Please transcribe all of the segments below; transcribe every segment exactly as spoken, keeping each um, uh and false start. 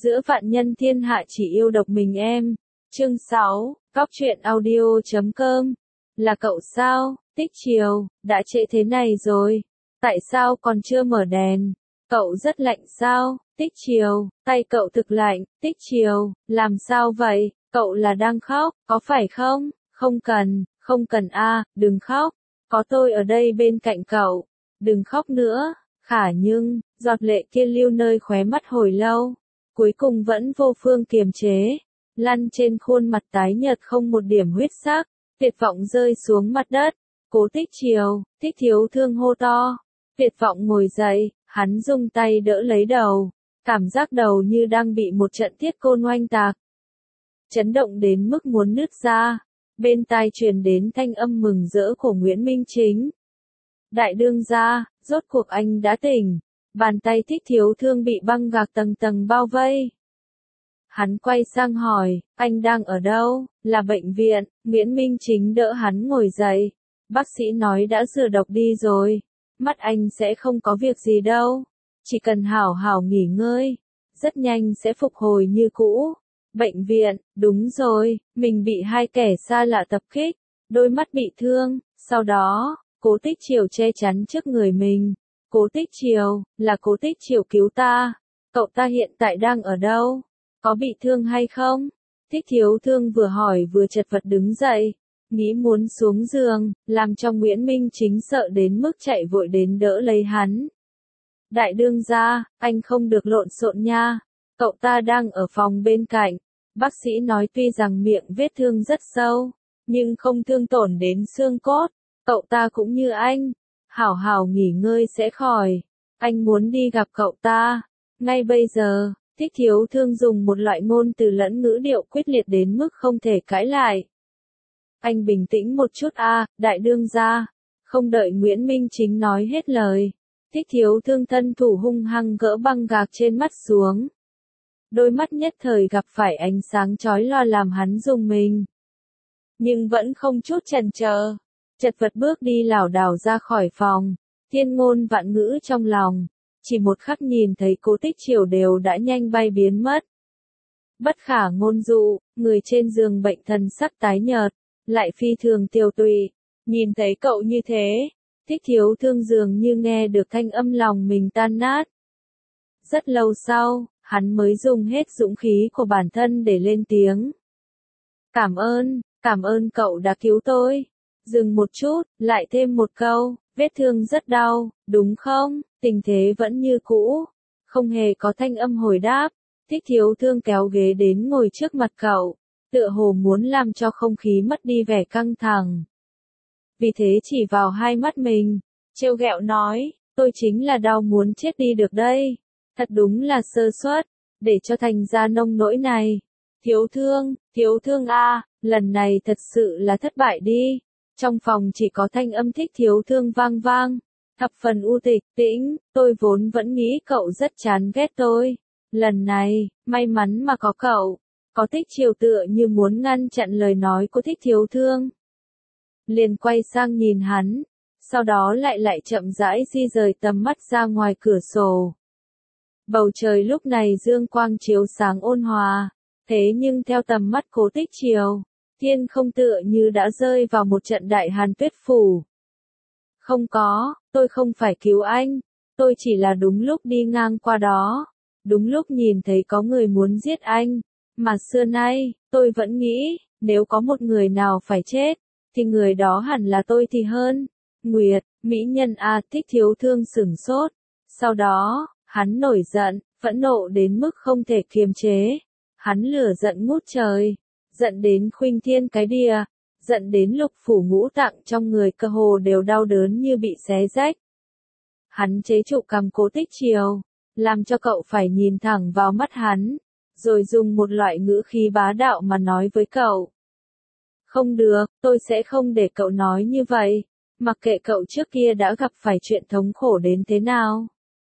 Giữa vạn nhân thiên hạ chỉ yêu độc mình em. Chương sáu, Góc truyện audio chấm com. Là cậu sao, Tích Chiều, đã trễ thế này rồi. Tại sao còn chưa mở đèn? Cậu rất lạnh sao, Tích Chiều, tay cậu thực lạnh, Tích Chiều, làm sao vậy, cậu là đang khóc, có phải không? Không cần, không cần a, đừng khóc, có tôi ở đây bên cạnh cậu, đừng khóc nữa. Khả nhưng, giọt lệ kia lưu nơi khóe mắt hồi lâu, cuối cùng vẫn vô phương kiềm chế, lăn trên khuôn mặt tái nhợt không một điểm huyết sắc, tuyệt vọng rơi xuống mặt đất. Cố Tích Chiều, Tích Thiếu Thương hô to. Tuyệt vọng ngồi dậy, hắn dùng tay đỡ lấy đầu, cảm giác đầu như đang bị một trận thiết côn oanh tạc. Chấn động đến mức muốn nứt ra, bên tai truyền đến thanh âm mừng rỡ của Nguyễn Minh Chính. Đại đương gia, rốt cuộc anh đã tỉnh, bàn tay Tích Thiếu Thương bị băng gạc tầng tầng bao vây. Hắn quay sang hỏi, anh đang ở đâu? Là bệnh viện. Nguyễn Minh Chính đỡ hắn ngồi dậy. Bác sĩ nói đã rửa độc đi rồi, mắt anh sẽ không có việc gì đâu, chỉ cần hảo hảo nghỉ ngơi, rất nhanh sẽ phục hồi như cũ. Bệnh viện, đúng rồi, mình bị hai kẻ xa lạ tập kích, đôi mắt bị thương, sau đó, Cố Tích Chiều che chắn trước người mình. Cố Tích Chiều, là Cố Tích Chiều cứu ta, cậu ta hiện tại đang ở đâu? Có bị thương hay không? Tích Thiếu Thương vừa hỏi vừa chật vật đứng dậy, nghĩ muốn xuống giường, làm cho Nguyễn Minh Chính sợ đến mức chạy vội đến đỡ lấy hắn. Đại đương gia, anh không được lộn xộn nha, cậu ta đang ở phòng bên cạnh. Bác sĩ nói tuy rằng miệng vết thương rất sâu, nhưng không thương tổn đến xương cốt, cậu ta cũng như anh, hảo hảo nghỉ ngơi sẽ khỏi. Anh muốn đi gặp cậu ta, ngay bây giờ. Tích Thiếu Thương dùng một loại ngôn từ lẫn ngữ điệu quyết liệt đến mức không thể cãi lại. Anh bình tĩnh một chút a, đại đương gia. Không đợi Nguyễn Minh Chính nói hết lời, Tích Thiếu Thương thân thủ hung hăng gỡ băng gạc trên mắt xuống. Đôi mắt nhất thời gặp phải ánh sáng chói lòa làm hắn rùng mình. Nhưng vẫn không chút chần chờ, chật vật bước đi lảo đảo ra khỏi phòng, thiên ngôn vạn ngữ trong lòng. Chỉ một khắc nhìn thấy Cố Tích Chiều đều đã nhanh bay biến mất. Bất khả ngôn dụ, người trên giường bệnh thần sắc tái nhợt, lại phi thường tiêu tụy. Nhìn thấy cậu như thế, Tích Thiếu Thương dường như nghe được thanh âm lòng mình tan nát. Rất lâu sau, hắn mới dùng hết dũng khí của bản thân để lên tiếng. Cảm ơn, cảm ơn cậu đã cứu tôi. Dừng một chút, lại thêm một câu, vết thương rất đau, đúng không? Tình thế vẫn như cũ, không hề có thanh âm hồi đáp. Tích Thiếu Thương kéo ghế đến ngồi trước mặt cậu, tựa hồ muốn làm cho không khí mất đi vẻ căng thẳng. Vì thế chỉ vào hai mắt mình, trêu ghẹo nói, tôi chính là đau muốn chết đi được đây. Thật đúng là sơ suất, để cho thành ra nông nỗi này. Thiếu Thương, Thiếu Thương a, lần này thật sự là thất bại đi. Trong phòng chỉ có thanh âm Tích Thiếu Thương vang vang. Thập phần u tịch, tĩnh, tôi vốn vẫn nghĩ cậu rất chán ghét tôi. Lần này, may mắn mà có cậu. Có Tích Chiều tựa như muốn ngăn chặn lời nói của Tích Thiếu Thương. Liền quay sang nhìn hắn, sau đó lại lại chậm rãi di rời tầm mắt ra ngoài cửa sổ. Bầu trời lúc này dương quang chiếu sáng ôn hòa, thế nhưng theo tầm mắt Cố Tích Chiều, thiên không tựa như đã rơi vào một trận đại hàn tuyết phủ. Không có, tôi không phải cứu anh, tôi chỉ là đúng lúc đi ngang qua đó, đúng lúc nhìn thấy có người muốn giết anh, mà xưa nay, tôi vẫn nghĩ, nếu có một người nào phải chết, thì người đó hẳn là tôi thì hơn. Nguyệt, mỹ nhân a, Tích Thiếu Thương sửng sốt, sau đó, hắn nổi giận, phẫn nộ đến mức không thể kiềm chế, hắn lửa giận ngút trời, giận đến khuynh thiên cái đìa. Giận đến lục phủ ngũ tạng trong người cơ hồ đều đau đớn như bị xé rách. Hắn chế trụ cằm Cố Tích Chiều, làm cho cậu phải nhìn thẳng vào mắt hắn, rồi dùng một loại ngữ khí bá đạo mà nói với cậu. Không được, tôi sẽ không để cậu nói như vậy, mặc kệ cậu trước kia đã gặp phải chuyện thống khổ đến thế nào.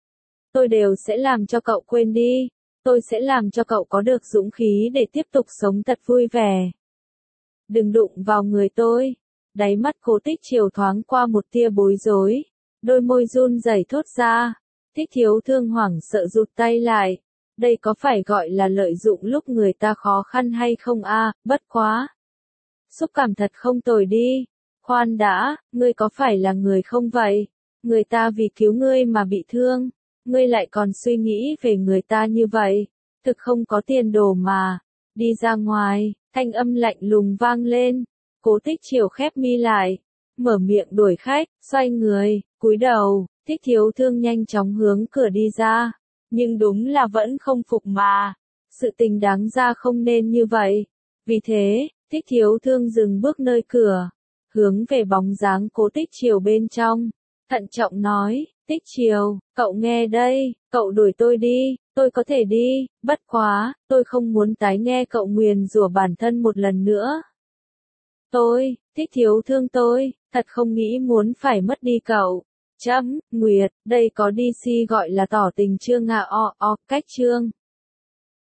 Tôi đều sẽ làm cho cậu quên đi, tôi sẽ làm cho cậu có được dũng khí để tiếp tục sống thật vui vẻ. Đừng đụng vào người tôi. Đáy mắt Cố Tích Chiều thoáng qua một tia bối rối, đôi môi run rẩy thốt ra. Tích Thiếu Thương hoảng sợ rụt tay lại, đây có phải gọi là lợi dụng lúc người ta khó khăn hay không a? Bất quá. Xúc cảm thật không tồi đi. Khoan đã, ngươi có phải là người không vậy? Người ta vì cứu ngươi mà bị thương, ngươi lại còn suy nghĩ về người ta như vậy, thực không có tiền đồ mà. Đi ra ngoài, thanh âm lạnh lùng vang lên, Cố Tích Chiều khép mi lại, mở miệng đuổi khách, xoay người, cúi đầu, Thích Thiếu Thương nhanh chóng hướng cửa đi ra, nhưng đúng là vẫn không phục mà, sự tình đáng ra không nên như vậy. Vì thế, Thích Thiếu Thương dừng bước nơi cửa, hướng về bóng dáng Cố Tích Chiều bên trong, thận trọng nói, Tích Chiều, cậu nghe đây, cậu đuổi tôi đi, tôi có thể đi, bất quá, tôi không muốn tái nghe cậu nguyền rủa bản thân một lần nữa. Tôi, Thích Thiếu Thương tôi, thật không nghĩ muốn phải mất đi cậu. Chấm, Nguyệt, đây có đê xê gọi là tỏ tình chưa ngạ o o, cách chương.